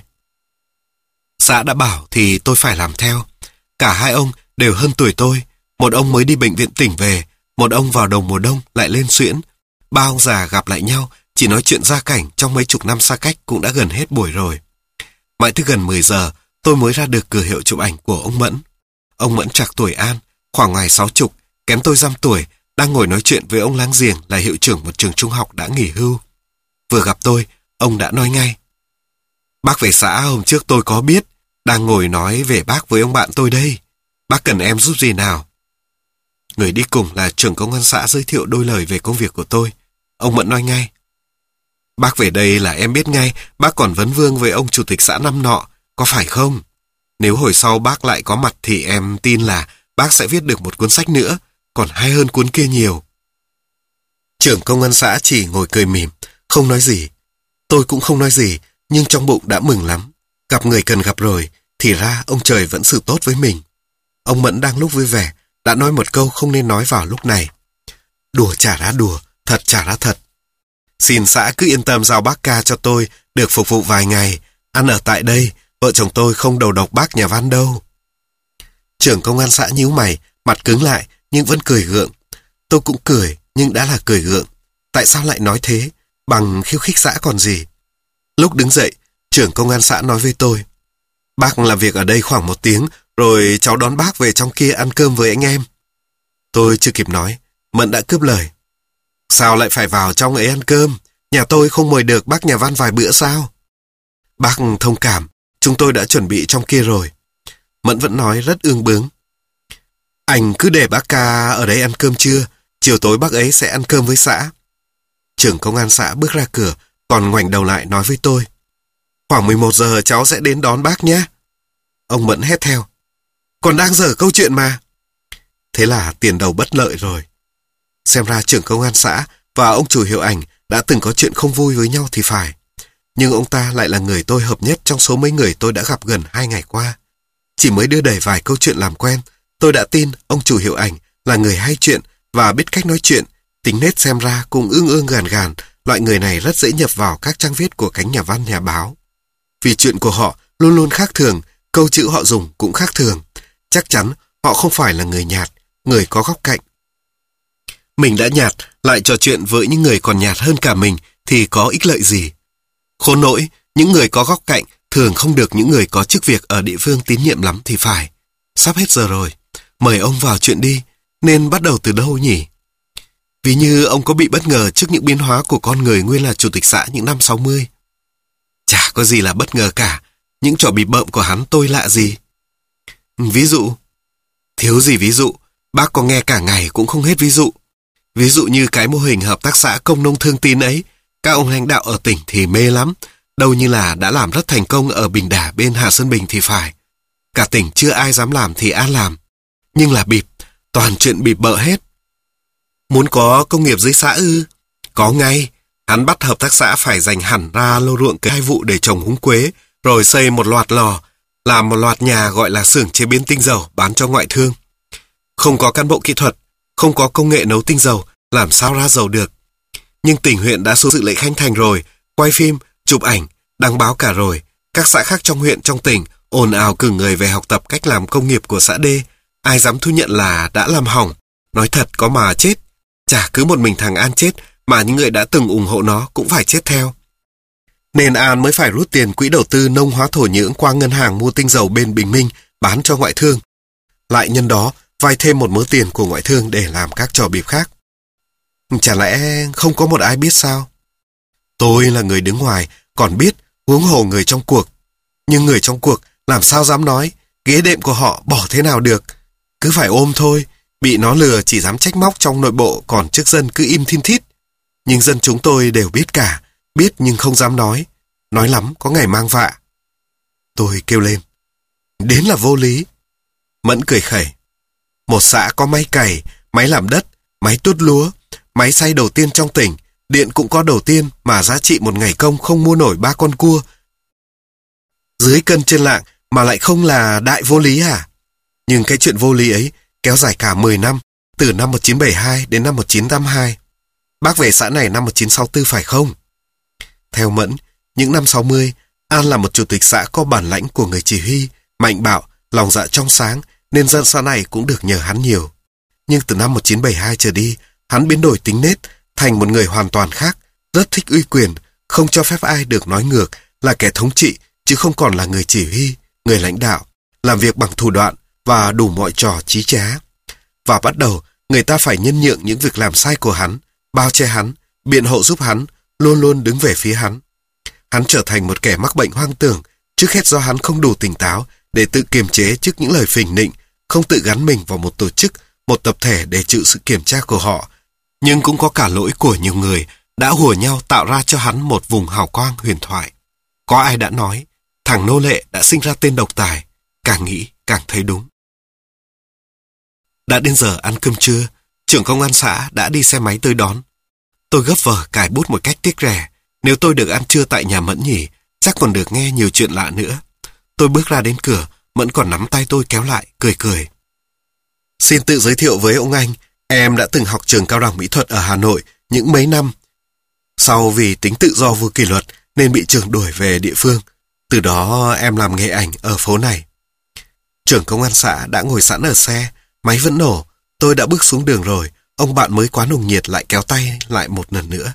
Speaker 1: Xã đã bảo thì tôi phải làm theo. Cả hai ông đều hơn tuổi tôi. Một ông mới đi bệnh viện tỉnh về, một ông vào đầu mùa đông lại lên xuyễn. Ba ông già gặp lại nhau, chỉ nói chuyện gia cảnh trong mấy chục năm xa cách cũng đã gần hết buổi rồi. Mãi tới gần mười giờ, tôi mới ra được cửa hiệu chụp ảnh của ông Mẫn. Ông Mẫn trạc tuổi An, khoảng ngoài sáu chục, kém tôi dăm tuổi, đang ngồi nói chuyện với ông láng giềng là hiệu trưởng một trường trung học đã nghỉ hưu. Vừa gặp tôi, ông đã nói ngay. Bác về xã hôm trước tôi có biết, đang ngồi nói về bác với ông bạn tôi đây. Bác cần em giúp gì nào? Người đi cùng là trưởng công an xã giới thiệu đôi lời về công việc của tôi. Ông Mẫn nói ngay. Bác về đây là em biết ngay, bác còn vấn vương với ông chủ tịch xã năm nọ, có phải không? Nếu hồi sau bác lại có mặt thì em tin là bác sẽ viết được một cuốn sách nữa, còn hay hơn cuốn kia nhiều. Trưởng công an xã chỉ ngồi cười mỉm, không nói gì. Tôi cũng không nói gì, nhưng trong bụng đã mừng lắm. Gặp người cần gặp rồi, thì ra ông trời vẫn xử tốt với mình. Ông Mẫn đang lúc vui vẻ, đã nói một câu không nên nói vào lúc này. Đùa chả ra đùa, thật chả ra thật. Xin xã cứ yên tâm giao bác ca cho tôi được phục vụ vài ngày. Ăn ở tại đây, vợ chồng tôi không đầu độc bác nhà văn đâu. Trưởng công an xã nhíu mày, mặt cứng lại nhưng vẫn cười gượng. Tôi cũng cười nhưng đã là cười gượng. Tại sao lại nói thế? Bằng khiêu khích xã còn gì. Lúc đứng dậy, trưởng công an xã nói với tôi: Bác làm việc ở đây khoảng một tiếng, rồi cháu đón bác về trong kia ăn cơm với anh em. Tôi chưa kịp nói, Mận đã cướp lời: Sao lại phải vào trong ấy ăn cơm? Nhà tôi không mời được bác nhà văn vài bữa sao? Bác thông cảm, chúng tôi đã chuẩn bị trong kia rồi. Mận vẫn nói rất ương bướng: Anh cứ để bác ca ở đây ăn cơm trưa, chiều tối bác ấy sẽ ăn cơm với xã. Trưởng công an xã bước ra cửa, còn ngoảnh đầu lại nói với tôi: Khoảng mười một giờ cháu sẽ đến đón bác nhé. Ông Mẫn hét theo: Còn đang dở câu chuyện mà. Thế là tiền đầu bất lợi rồi. Xem ra trưởng công an xã và ông chủ hiệu ảnh đã từng có chuyện không vui với nhau thì phải. Nhưng ông ta lại là người tôi hợp nhất trong số mấy người tôi đã gặp gần hai ngày qua. Chỉ mới đưa đẩy vài câu chuyện làm quen, tôi đã tin ông chủ hiệu ảnh là người hay chuyện và biết cách nói chuyện. Tính nết xem ra cũng ương ương gàn gàn, loại người này rất dễ nhập vào các trang viết của cánh nhà văn nhà báo. Vì chuyện của họ luôn luôn khác thường, câu chữ họ dùng cũng khác thường. Chắc chắn họ không phải là người nhạt, người có góc cạnh. Mình đã nhạt, lại trò chuyện với những người còn nhạt hơn cả mình thì có ích lợi gì? Khốn nỗi, những người có góc cạnh thường không được những người có chức việc ở địa phương tín nhiệm lắm thì phải. Sắp hết giờ rồi, mời ông vào chuyện đi, nên bắt đầu từ đâu nhỉ? Ví như ông có bị bất ngờ trước những biến hóa của con người nguyên là chủ tịch xã những năm sáu mươi. Chả có gì là bất ngờ cả, những trò bị bợm của hắn tôi lạ gì. Ví dụ? Thiếu gì ví dụ, bác có nghe cả ngày cũng không hết ví dụ. Ví dụ như cái mô hình hợp tác xã công nông thương tín ấy, các ông lãnh đạo ở tỉnh thì mê lắm, đâu như là đã làm rất thành công ở Bình Đà bên Hà Sơn Bình thì phải. Cả tỉnh chưa ai dám làm thì An làm, nhưng là bịp, toàn chuyện bịp bợ hết. Muốn có công nghiệp dưới xã ư? Có ngay, hắn bắt hợp tác xã phải dành hẳn ra lô ruộng cái hai vụ để trồng húng quế, rồi xây một loạt lò, làm một loạt nhà gọi là xưởng chế biến tinh dầu bán cho ngoại thương. Không có cán bộ kỹ thuật, không có công nghệ nấu tinh dầu, làm sao ra dầu được. Nhưng tỉnh huyện đã xuống dự lễ khánh thành rồi, quay phim, chụp ảnh, đăng báo cả rồi. Các xã khác trong huyện, trong tỉnh ồn ào cử người về học tập cách làm công nghiệp của xã D. Ai dám thu nhận là đã làm hỏng. Nói thật có mà chết. Chả cứ một mình thằng An chết, mà những người đã từng ủng hộ nó cũng phải chết theo. Nên An mới phải rút tiền quỹ đầu tư nông hóa thổ nhưỡng qua ngân hàng mua tinh dầu bên Bình Minh bán cho ngoại thương. Lại nhân đó vay thêm một mớ tiền của ngoại thương để làm các trò bịp khác. Chả lẽ không có một ai biết sao? Tôi là người đứng ngoài, còn biết, huống hồ người trong cuộc. Nhưng người trong cuộc làm sao dám nói, ghế đệm của họ bỏ thế nào được. Cứ phải ôm thôi, bị nó lừa chỉ dám trách móc trong nội bộ, còn trước dân cứ im thin thít. Nhưng dân chúng tôi đều biết cả, biết nhưng không dám nói. Nói lắm có ngày mang vạ. Tôi kêu lên: Đến là vô lý. Mẫn cười khẩy: Một xã có máy cày, máy làm đất, máy tuốt lúa, máy xay đầu tiên trong tỉnh, điện cũng có đầu tiên mà giá trị một ngày công không mua nổi ba con cua dưới cân trên lạng mà lại không là đại vô lý à? Nhưng cái chuyện vô lý ấy kéo dài cả mười năm, từ năm một nghìn chín trăm bảy mươi hai đến năm một nghìn chín trăm tám mươi hai. Bác về xã này năm một nghìn chín trăm sáu mươi tư phải không? Theo Mẫn, những năm sáu mươi, An là một chủ tịch xã có bản lãnh của người chỉ huy, mạnh bạo, lòng dạ trong sáng, nên dân xã này cũng được nhờ hắn nhiều. Nhưng từ năm một nghìn chín trăm bảy mươi hai trở đi, hắn biến đổi tính nết, thành một người hoàn toàn khác, rất thích uy quyền, không cho phép ai được nói ngược, là kẻ thống trị, chứ không còn là người chỉ huy, người lãnh đạo, làm việc bằng thủ đoạn và đủ mọi trò trí trá. Và bắt đầu, người ta phải nhân nhượng những việc làm sai của hắn, bao che hắn, biện hộ giúp hắn, luôn luôn đứng về phía hắn. Hắn trở thành một kẻ mắc bệnh hoang tưởng, trước hết do hắn không đủ tỉnh táo để tự kiềm chế trước những lời phỉnh nịnh, không tự gắn mình vào một tổ chức, một tập thể để chịu sự kiểm tra của họ. Nhưng cũng có cả lỗi của nhiều người đã hùa nhau tạo ra cho hắn một vùng hào quang huyền thoại. Có ai đã nói, thằng nô lệ đã sinh ra tên độc tài, càng nghĩ càng thấy đúng. Đã đến giờ ăn cơm trưa, trưởng công an xã đã đi xe máy tới đón. Tôi gấp vở cài bút một cách tiếc rẻ. Nếu tôi được ăn trưa tại nhà Mẫn nhỉ, chắc còn được nghe nhiều chuyện lạ nữa. Tôi bước ra đến cửa, Mẫn còn nắm tay tôi kéo lại, cười cười. Xin tự giới thiệu với ông anh, em đã từng học trường cao đẳng mỹ thuật ở Hà Nội những mấy năm. Sau vì tính tự do vô kỷ luật nên bị trường đuổi về địa phương. Từ đó em làm nghề ảnh ở phố này. Trưởng công an xã đã ngồi sẵn ở xe, máy vẫn nổ. Tôi đã bước xuống đường rồi, ông bạn mới quá nồng nhiệt lại kéo tay lại một lần nữa.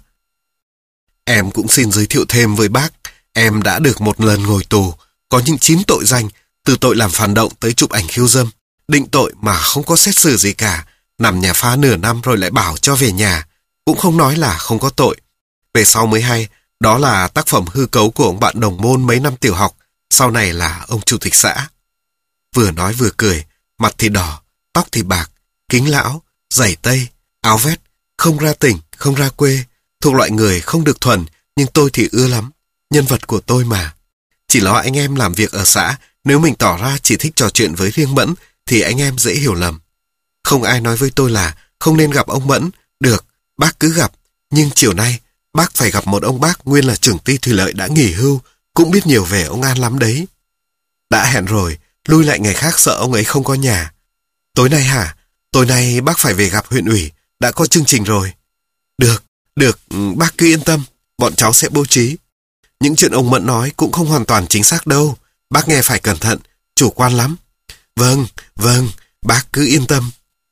Speaker 1: Em cũng xin giới thiệu thêm với bác, em đã được một lần ngồi tù, có những chín tội danh, từ tội làm phản động tới chụp ảnh khiêu dâm, định tội mà không có xét xử gì cả, nằm nhà phá nửa năm rồi lại bảo cho về nhà, cũng không nói là không có tội. Về sau mới hay, đó là tác phẩm hư cấu của ông bạn đồng môn mấy năm tiểu học, sau này là ông chủ tịch xã. Vừa nói vừa cười, mặt thì đỏ, tóc thì bạc, kính lão, giày tây, áo vest, không ra tỉnh, không ra quê, thuộc loại người không được thuần, nhưng tôi thì ưa lắm, nhân vật của tôi mà. Chỉ lo anh em làm việc ở xã, nếu mình tỏ ra chỉ thích trò chuyện với riêng Mẫn, thì anh em dễ hiểu lầm. Không ai nói với tôi là không nên gặp ông Mẫn, được, bác cứ gặp, nhưng chiều nay, bác phải gặp một ông bác nguyên là trưởng ty thủy lợi đã nghỉ hưu, cũng biết nhiều về ông An lắm đấy. Đã hẹn rồi, lui lại ngày khác sợ ông ấy không có nhà. Tối nay hả? Tối nay bác phải về gặp huyện ủy, đã có chương trình rồi. Được, được, bác cứ yên tâm, bọn cháu sẽ bố trí. Những chuyện ông Mẫn nói cũng không hoàn toàn chính xác đâu, bác nghe phải cẩn thận, chủ quan lắm. Vâng, vâng, bác cứ yên tâm.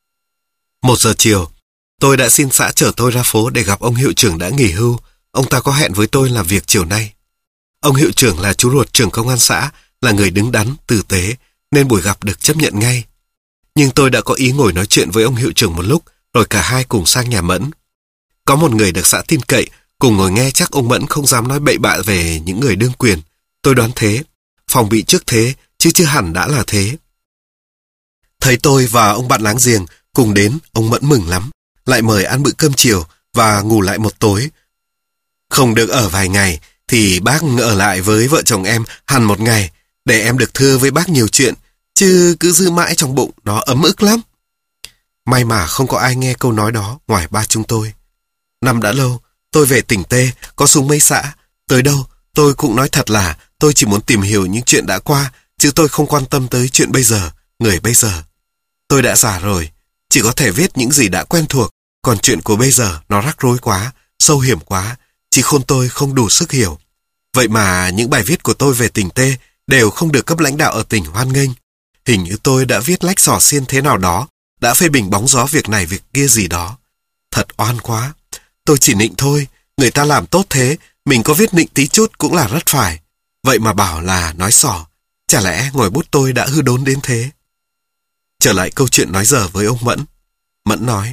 Speaker 1: Một giờ chiều, tôi đã xin xã chở tôi ra phố để gặp ông hiệu trưởng đã nghỉ hưu. Ông ta có hẹn với tôi làm việc chiều nay. Ông hiệu trưởng là chú ruột trưởng công an xã, là người đứng đắn, tử tế, nên buổi gặp được chấp nhận ngay. Nhưng tôi đã có ý ngồi nói chuyện với ông hiệu trưởng một lúc, rồi cả hai cùng sang nhà Mẫn. Có một người được xã tin cậy, cùng ngồi nghe chắc ông Mẫn không dám nói bậy bạ về những người đương quyền. Tôi đoán thế, phòng bị trước thế, chứ chưa hẳn đã là thế. Thấy tôi và ông bạn láng giềng cùng đến, ông Mẫn mừng lắm, lại mời ăn bữa cơm chiều và ngủ lại một tối. Không được ở vài ngày, thì bác ở lại với vợ chồng em hẳn một ngày, để em được thưa với bác nhiều chuyện, chứ cứ giữ mãi trong bụng nó ấm ức lắm. May mà không có ai nghe câu nói đó ngoài ba chúng tôi. Năm đã lâu, tôi về tỉnh Tê, có xuống mấy xã, tới đâu tôi cũng nói thật là tôi chỉ muốn tìm hiểu những chuyện đã qua, chứ tôi không quan tâm tới chuyện bây giờ, người bây giờ. Tôi đã già rồi, chỉ có thể viết những gì đã quen thuộc, còn chuyện của bây giờ nó rắc rối quá, sâu hiểm quá, chỉ khôn tôi không đủ sức hiểu. Vậy mà những bài viết của tôi về tỉnh Tê đều không được cấp lãnh đạo ở tỉnh hoan nghênh. Hình như tôi đã viết lách xỏ xiên thế nào đó, đã phê bình bóng gió việc này việc kia gì đó. Thật oan quá. Tôi chỉ nịnh thôi, người ta làm tốt thế, mình có viết nịnh tí chút cũng là rất phải. Vậy mà bảo là nói xỏ, chả lẽ ngòi bút tôi đã hư đốn đến thế? Trở lại câu chuyện nói giờ với ông Mẫn. Mẫn nói,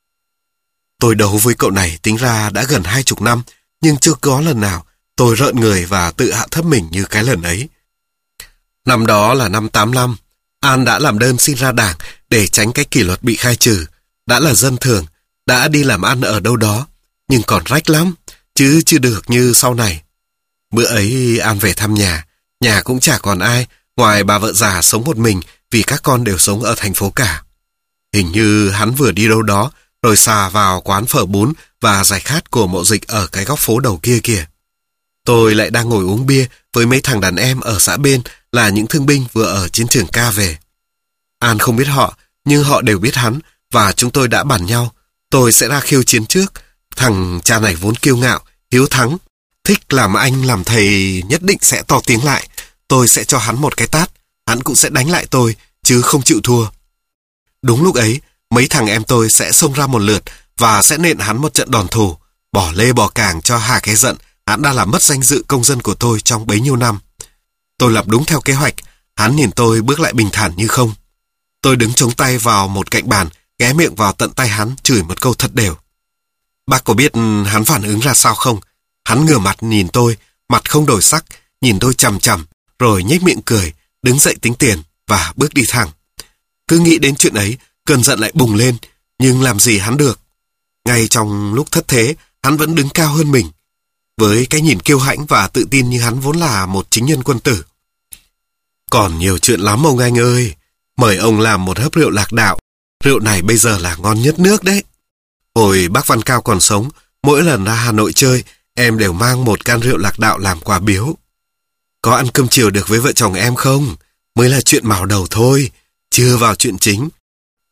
Speaker 1: tôi đấu với cậu này tính ra đã gần hai chục năm, nhưng chưa có lần nào tôi rợn người và tự hạ thấp mình như cái lần ấy. Năm đó là năm tám lăm, An đã làm đơn xin ra đảng để tránh cái kỷ luật bị khai trừ, đã là dân thường, đã đi làm ăn ở đâu đó, nhưng còn rách lắm, chứ chưa được như sau này. Bữa ấy An về thăm nhà, nhà cũng chả còn ai, ngoài bà vợ già sống một mình vì các con đều sống ở thành phố cả. Hình như hắn vừa đi đâu đó, rồi xà vào quán phở bún và giải khát của Mộ Dịch ở cái góc phố đầu kia kìa. Tôi lại đang ngồi uống bia với mấy thằng đàn em ở xã bên là những thương binh vừa ở chiến trường ca về. An không biết họ, nhưng họ đều biết hắn, và chúng tôi đã bàn nhau. Tôi sẽ ra khiêu chiến trước. Thằng cha này vốn kiêu ngạo, hiếu thắng, thích làm anh làm thầy nhất định sẽ to tiếng lại. Tôi sẽ cho hắn một cái tát, hắn cũng sẽ đánh lại tôi, chứ không chịu thua. Đúng lúc ấy, mấy thằng em tôi sẽ xông ra một lượt và sẽ nện hắn một trận đòn thù, bỏ lê bỏ cảng cho hà cái giận hắn đã làm mất danh dự công dân của tôi trong bấy nhiêu năm. Tôi làm đúng theo kế hoạch, hắn nhìn tôi bước lại bình thản như không. Tôi đứng chống tay vào một cạnh bàn, ghé miệng vào tận tay hắn, chửi một câu thật đều. Bác có biết hắn phản ứng ra sao không? Hắn ngửa mặt nhìn tôi, mặt không đổi sắc, nhìn tôi chằm chằm, rồi nhếch miệng cười, đứng dậy tính tiền và bước đi thẳng. Cứ nghĩ đến chuyện ấy, cơn giận lại bùng lên, nhưng làm gì hắn được. Ngay trong lúc thất thế, hắn vẫn đứng cao hơn mình. Với cái nhìn kiêu hãnh và tự tin như hắn vốn là một chính nhân quân tử. Còn nhiều chuyện lắm ông anh ơi. Mời ông làm một hớp rượu Lạc Đạo. Rượu này bây giờ là ngon nhất nước đấy. Hồi bác Văn Cao còn sống, mỗi lần ra Hà Nội chơi, em đều mang một can rượu Lạc Đạo làm quà biếu. Có ăn cơm chiều được với vợ chồng em không? Mới là chuyện mào đầu thôi, chưa vào chuyện chính.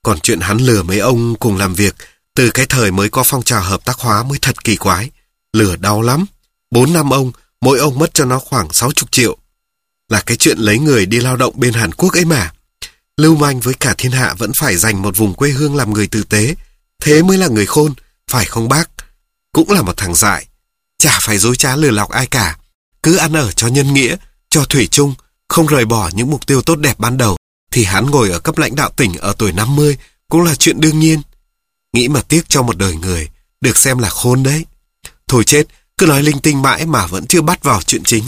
Speaker 1: Còn chuyện hắn lừa mấy ông cùng làm việc từ cái thời mới có phong trào hợp tác hóa mới thật kỳ quái. Lừa đau lắm. Bốn năm ông, mỗi ông mất cho nó khoảng sáu mươi triệu. Là cái chuyện lấy người đi lao động bên Hàn Quốc ấy mà. Lưu manh với cả thiên hạ vẫn phải dành một vùng quê hương làm người tử tế. Thế mới là người khôn, phải không bác? Cũng là một thằng dại. Chả phải dối trá lừa lọc ai cả. Cứ ăn ở cho nhân nghĩa, cho thủy chung, không rời bỏ những mục tiêu tốt đẹp ban đầu, thì hắn ngồi ở cấp lãnh đạo tỉnh ở tuổi năm mươi cũng là chuyện đương nhiên. Nghĩ mà tiếc cho một đời người, được xem là khôn đấy. Thôi chết, cứ nói linh tinh mãi mà vẫn chưa bắt vào chuyện chính.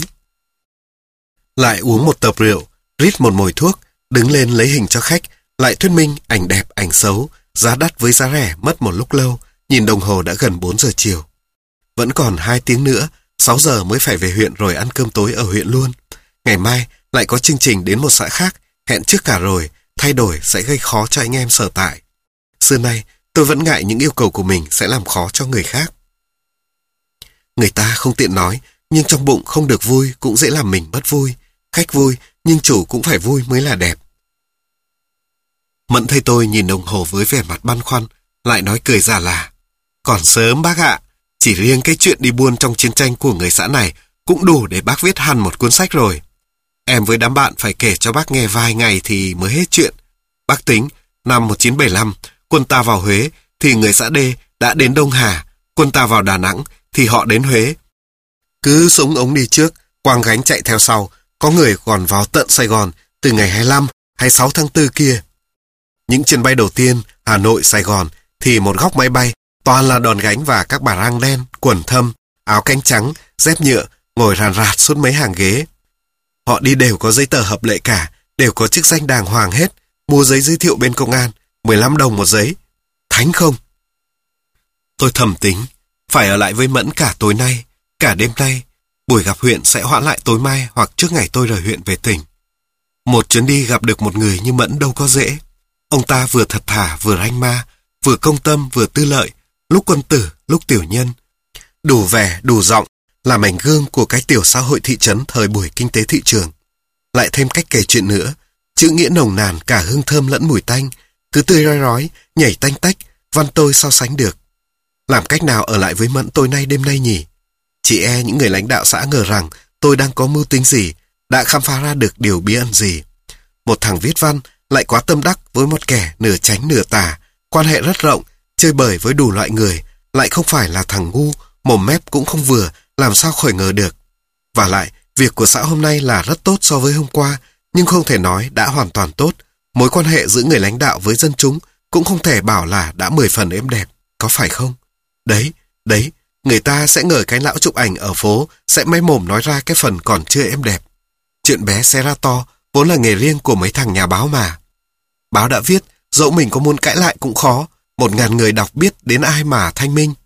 Speaker 1: Lại uống một tập rượu, rít một mồi thuốc, đứng lên lấy hình cho khách, lại thuyết minh ảnh đẹp ảnh xấu, giá đắt với giá rẻ mất một lúc lâu, nhìn đồng hồ đã gần bốn giờ chiều. Vẫn còn hai tiếng nữa, sáu giờ mới phải về huyện rồi ăn cơm tối ở huyện luôn. Ngày mai lại có chương trình đến một xã khác, hẹn trước cả rồi, thay đổi sẽ gây khó cho anh em sở tại. Xưa nay, tôi vẫn ngại những yêu cầu của mình sẽ làm khó cho người khác. Người ta không tiện nói, nhưng trong bụng không được vui cũng dễ làm mình mất vui. Khách vui, nhưng chủ cũng phải vui mới là đẹp. Mẫn thấy tôi nhìn đồng hồ với vẻ mặt băn khoăn, lại nói cười giả là: Còn sớm bác ạ, chỉ riêng cái chuyện đi buôn trong chiến tranh của người xã này cũng đủ để bác viết hẳn một cuốn sách rồi. Em với đám bạn phải kể cho bác nghe vài ngày thì mới hết chuyện. Bác tính, năm một nghìn chín trăm bảy mươi lăm, quân ta vào Huế thì người xã D đã đến Đông Hà, quân ta vào Đà Nẵng thì họ đến Huế. Cứ súng ống đi trước, quang gánh chạy theo sau, có người còn vào tận Sài Gòn từ ngày hai mươi lăm, hai mươi sáu tháng tư kia. Những chuyến bay đầu tiên Hà Nội, Sài Gòn thì một góc máy bay toàn là đòn gánh và các bà rang đen, quần thâm, áo cánh trắng, dép nhựa, ngồi ràn rạt suốt mấy hàng ghế. Họ đi đều có giấy tờ hợp lệ cả, đều có chức danh đàng hoàng hết, mua giấy giới thiệu bên công an, mười lăm đồng một giấy. Thánh không? Tôi thầm tính, phải ở lại với Mẫn cả tối nay, cả đêm nay. Buổi gặp huyện sẽ hoãn lại tối mai hoặc trước ngày tôi rời huyện về tỉnh. Một chuyến đi gặp được một người như Mẫn đâu có dễ. Ông ta vừa thật thà, vừa ranh ma, vừa công tâm, vừa tư lợi, lúc quân tử, lúc tiểu nhân. Đủ vẻ, đủ giọng, là mảnh gương của cái tiểu xã hội thị trấn thời buổi kinh tế thị trường. Lại thêm cách kể chuyện nữa, chữ nghĩa nồng nàn cả hương thơm lẫn mùi tanh, cứ tươi rói rói, nhảy tanh tách, văn tôi so sánh được. Làm cách nào ở lại với Mẫn tối nay đêm nay nhỉ? Chỉ e những người lãnh đạo xã ngờ rằng tôi đang có mưu tính gì, đã khám phá ra được điều bí ẩn gì. Một thằng viết văn lại quá tâm đắc với một kẻ nửa chánh nửa tà, quan hệ rất rộng, chơi bời với đủ loại người, lại không phải là thằng ngu, mồm mép cũng không vừa, làm sao khỏi ngờ được. Và lại, việc của xã hôm nay là rất tốt so với hôm qua, nhưng không thể nói đã hoàn toàn tốt. Mối quan hệ giữa người lãnh đạo với dân chúng cũng không thể bảo là đã mười phần êm đẹp, có phải không? Đấy, đấy, người ta sẽ ngờ cái lão chụp ảnh ở phố sẽ mấy mồm nói ra cái phần còn chưa êm đẹp. Chuyện bé xé ra to vốn là nghề riêng của mấy thằng nhà báo mà. Báo đã viết, dẫu mình có muốn cãi lại cũng khó, một ngàn người đọc biết đến ai mà thanh minh.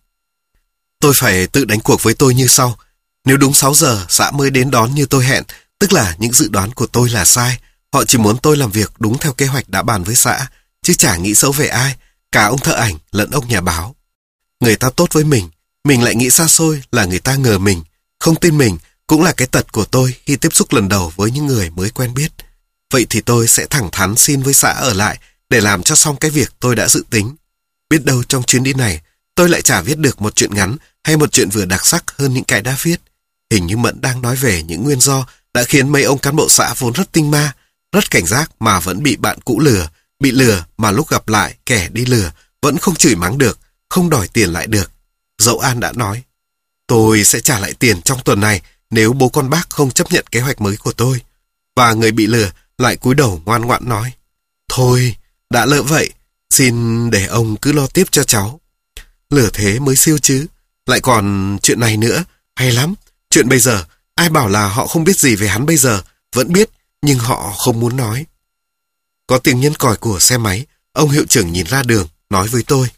Speaker 1: Tôi phải tự đánh cuộc với tôi như sau. Nếu đúng sáu giờ xã mới đến đón như tôi hẹn, tức là những dự đoán của tôi là sai. Họ chỉ muốn tôi làm việc đúng theo kế hoạch đã bàn với xã, chứ chả nghĩ xấu về ai, cả ông thợ ảnh lẫn ông nhà báo. Người ta tốt với mình, mình lại nghĩ xa xôi là người ta ngờ mình, không tin mình cũng là cái tật của tôi khi tiếp xúc lần đầu với những người mới quen biết. Vậy thì tôi sẽ thẳng thắn xin với xã ở lại để làm cho xong cái việc tôi đã dự tính. Biết đâu trong chuyến đi này tôi lại chả viết được một chuyện ngắn hay một chuyện vừa đặc sắc hơn những cái đã viết. Hình như Mẫn đang nói về những nguyên do đã khiến mấy ông cán bộ xã vốn rất tinh ma, rất cảnh giác mà vẫn bị bạn cũ lừa, bị lừa mà lúc gặp lại kẻ đi lừa vẫn không chửi mắng được, không đòi tiền lại được. Dẫu An đã nói, tôi sẽ trả lại tiền trong tuần này nếu bố con bác không chấp nhận kế hoạch mới của tôi. Và người bị lừa lại cúi đầu ngoan ngoãn nói, thôi, đã lỡ vậy, xin để ông cứ lo tiếp cho cháu. Lừa thế mới siêu chứ, lại còn chuyện này nữa, hay lắm. Chuyện bây giờ, ai bảo là họ không biết gì về hắn bây giờ, vẫn biết, nhưng họ không muốn nói. Có tiếng nhân còi của xe máy, ông hiệu trưởng nhìn ra đường, nói với tôi.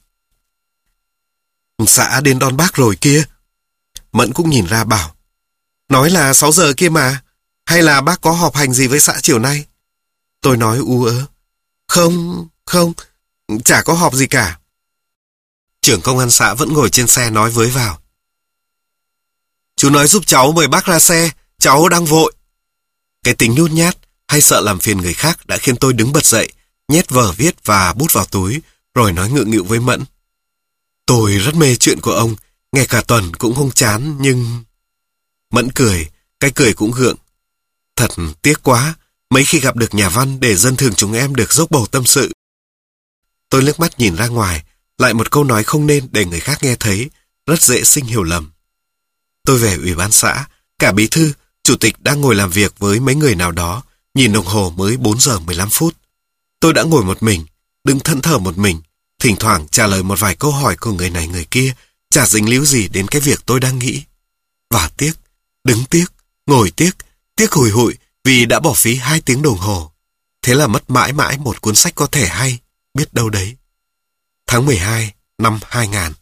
Speaker 1: Xã đến đón bác rồi kia. Mẫn cũng nhìn ra bảo, nói là sáu giờ kia mà, hay là bác có họp hành gì với xã chiều nay? Tôi nói u ớ, không, không, chả có họp gì cả. Trưởng công an xã vẫn ngồi trên xe nói với vào. Chú nói giúp cháu mời bác ra xe, cháu đang vội. Cái tính nhút nhát hay sợ làm phiền người khác đã khiến tôi đứng bật dậy, nhét vở viết và bút vào túi, rồi nói ngượng nghịu với Mẫn. Tôi rất mê chuyện của ông, nghe cả tuần cũng không chán, nhưng... Mẫn cười, cái cười cũng gượng. Thật tiếc quá, mấy khi gặp được nhà văn để dân thường chúng em được dốc bầu tâm sự. Tôi liếc mắt nhìn ra ngoài, lại một câu nói không nên để người khác nghe thấy, rất dễ sinh hiểu lầm. Tôi về ủy ban xã, cả bí thư, chủ tịch đang ngồi làm việc với mấy người nào đó, nhìn đồng hồ mới bốn giờ mười lăm phút. Tôi đã ngồi một mình, đứng thẫn thờ một mình, thỉnh thoảng trả lời một vài câu hỏi của người này người kia, chả dính líu gì đến cái việc tôi đang nghĩ. Và tiếc, đứng tiếc, ngồi tiếc, tiếc hùi hụi vì đã bỏ phí hai tiếng đồng hồ. Thế là mất mãi mãi một cuốn sách có thể hay, biết đâu đấy. Tháng mười hai năm hai nghìn.